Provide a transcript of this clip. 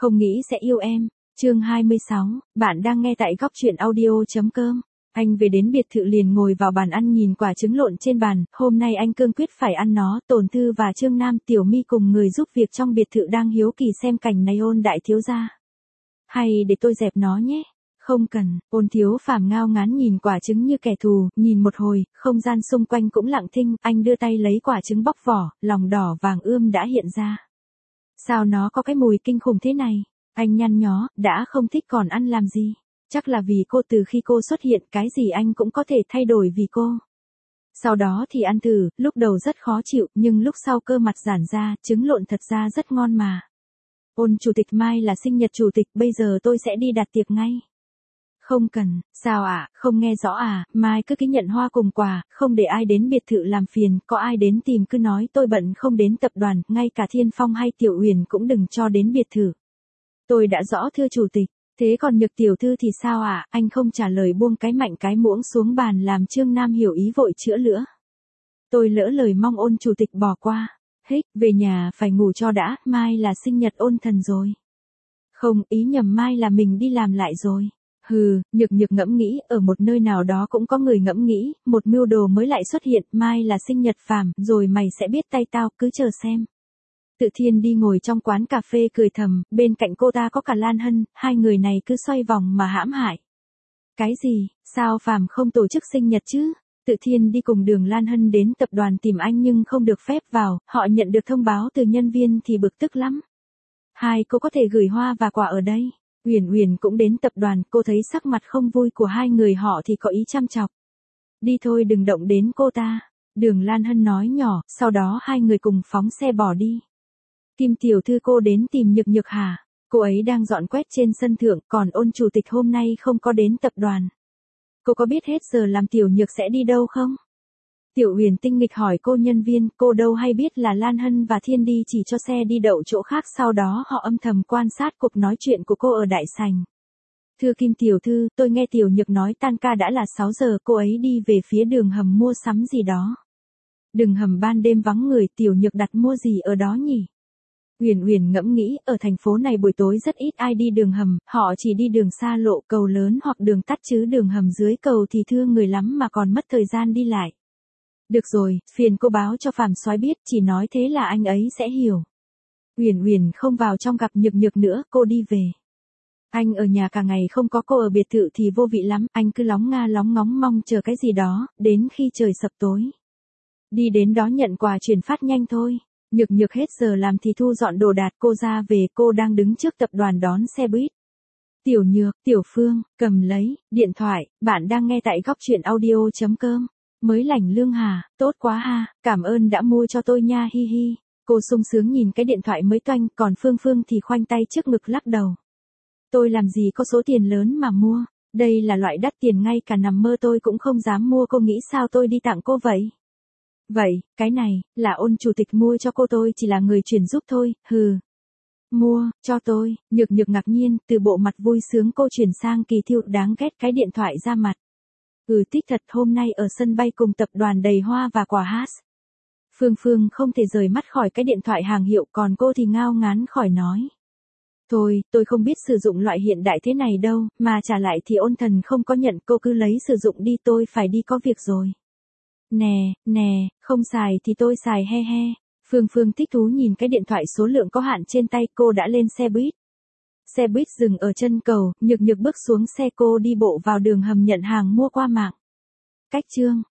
Không nghĩ sẽ yêu em. Chương 26, bạn đang nghe tại góc truyện audio.com. Anh về đến biệt thự liền ngồi vào bàn ăn nhìn quả trứng lộn trên bàn, hôm nay anh cương quyết phải ăn nó. Tồn Thư và Trương Nam, Tiểu My cùng người giúp việc trong biệt thự đang hiếu kỳ xem cảnh này. Ôn đại thiếu gia. Hay để tôi dẹp nó nhé. Không cần. Ôn Thiếu Phàm ngao ngán nhìn quả trứng như kẻ thù, nhìn một hồi, không gian xung quanh cũng lặng thinh, anh đưa tay lấy quả trứng bóc vỏ, lòng đỏ vàng ươm đã hiện ra. Sao nó có cái mùi kinh khủng thế này? Anh nhăn nhó, đã không thích còn ăn làm gì? Chắc là vì cô, từ khi cô xuất hiện cái gì anh cũng có thể thay đổi vì cô. Sau đó thì ăn thử, lúc đầu rất khó chịu, nhưng lúc sau cơ mặt giãn ra, trứng lộn thật ra rất ngon mà. Ôn chủ tịch, mai là sinh nhật chủ tịch, bây giờ tôi sẽ đi đặt tiệc ngay. Không cần. Sao ạ, không nghe rõ à? Mai cứ ký nhận hoa cùng quà, không để ai đến biệt thự làm phiền, có ai đến tìm cứ nói tôi bận không đến tập đoàn, ngay cả Thiên Phong hay Tiểu Uyển cũng đừng cho đến biệt thự. Tôi đã rõ thưa chủ tịch. Thế còn Nhược tiểu thư thì sao ạ? Anh không trả lời, buông cái mạnh cái muỗng xuống bàn làm Trương Nam hiểu ý vội chữa lửa. Tôi lỡ lời, mong ôn chủ tịch bỏ qua. Hích, về nhà phải ngủ cho đã, mai là sinh nhật ôn thần rồi. Không, ý nhầm, mai là mình đi làm lại rồi. Hừ, Nhược ngẫm nghĩ, ở một nơi nào đó cũng có người ngẫm nghĩ, một mưu đồ mới lại xuất hiện, mai là sinh nhật Phàm, rồi mày sẽ biết tay tao, cứ chờ xem. Tự Thiên đi ngồi trong quán cà phê cười thầm, bên cạnh cô ta có cả Lan Hân, hai người này cứ xoay vòng mà hãm hại. Cái gì, sao Phàm không tổ chức sinh nhật chứ? Tự Thiên đi cùng Đường Lan Hân đến tập đoàn tìm anh nhưng không được phép vào, họ nhận được thông báo từ nhân viên thì bực tức lắm. Hai cô có thể gửi hoa và quà ở đây. Uyển cũng đến tập đoàn, cô thấy sắc mặt không vui của hai người họ thì có ý chăm chọc. Đi thôi, đừng động đến cô ta. Đường Lan Hân nói nhỏ, sau đó hai người cùng phóng xe bỏ đi. Kim tiểu thư, cô đến tìm Nhược hả? Cô ấy đang dọn quét trên sân thượng, còn ôn chủ tịch hôm nay không có đến tập đoàn. Cô có biết hết giờ làm Tiểu Nhược sẽ đi đâu không? Tiểu Uyển tinh nghịch hỏi cô nhân viên, cô đâu hay biết là Lan Hân và Thiên đi chỉ cho xe đi đậu chỗ khác, sau đó họ âm thầm quan sát cuộc nói chuyện của cô ở đại sảnh. Thưa Kim tiểu thư, tôi nghe Tiểu Nhược nói tan ca đã là 6 giờ, cô ấy đi về phía đường hầm mua sắm gì đó. Đường hầm ban đêm vắng người, Tiểu Nhược đặt mua gì ở đó nhỉ? Uyển ngẫm nghĩ, ở thành phố này buổi tối rất ít ai đi đường hầm, họ chỉ đi đường xa lộ, cầu lớn hoặc đường tắt, chứ đường hầm dưới cầu thì thưa người lắm mà còn mất thời gian đi lại. Được rồi, phiền cô báo cho Phàm soái biết, chỉ nói thế là anh ấy sẽ hiểu. Uyển không vào trong gặp Nhược nữa, cô đi về. Anh ở nhà cả ngày không có cô ở biệt thự thì vô vị lắm, anh cứ lóng ngóng mong chờ cái gì đó, đến khi trời sập tối. Đi đến đó nhận quà chuyển phát nhanh thôi. Nhược hết giờ làm thì thu dọn đồ đạc, cô ra về, cô đang đứng trước tập đoàn đón xe buýt. Tiểu Nhược, Tiểu Phương, cầm lấy điện thoại, bạn đang nghe tại góc truyện audio.com. Mới lãnh lương hả? Tốt quá ha, cảm ơn đã mua cho tôi nha, hi hi. Cô sung sướng nhìn cái điện thoại mới toanh, còn Phương thì khoanh tay trước ngực lắc đầu. Tôi làm gì có số tiền lớn mà mua, đây là loại đắt tiền ngay cả nằm mơ tôi cũng không dám mua, cô nghĩ sao tôi đi tặng cô vậy? Vậy, cái này, là ôn chủ tịch mua cho cô, tôi chỉ là người chuyển giúp thôi, hừ. Mua, cho tôi, Nhược ngạc nhiên, từ bộ mặt vui sướng cô chuyển sang kỳ thiệu đáng ghét cái điện thoại ra mặt. Thích thật, hôm nay ở sân bay cùng tập đoàn đầy hoa và quà hát. Phương không thể rời mắt khỏi cái điện thoại hàng hiệu, còn cô thì ngao ngán khỏi nói. Thôi, tôi không biết sử dụng loại hiện đại thế này đâu, mà trả lại thì ôn thần không có nhận, cô cứ lấy sử dụng đi, tôi phải đi có việc rồi. Nè, không xài thì tôi xài, he he. Phương thích thú nhìn cái điện thoại số lượng có hạn trên tay, cô đã lên xe buýt. Xe buýt dừng ở chân cầu, Nhược bước xuống xe, cô đi bộ vào đường hầm nhận hàng mua qua mạng. Cách chương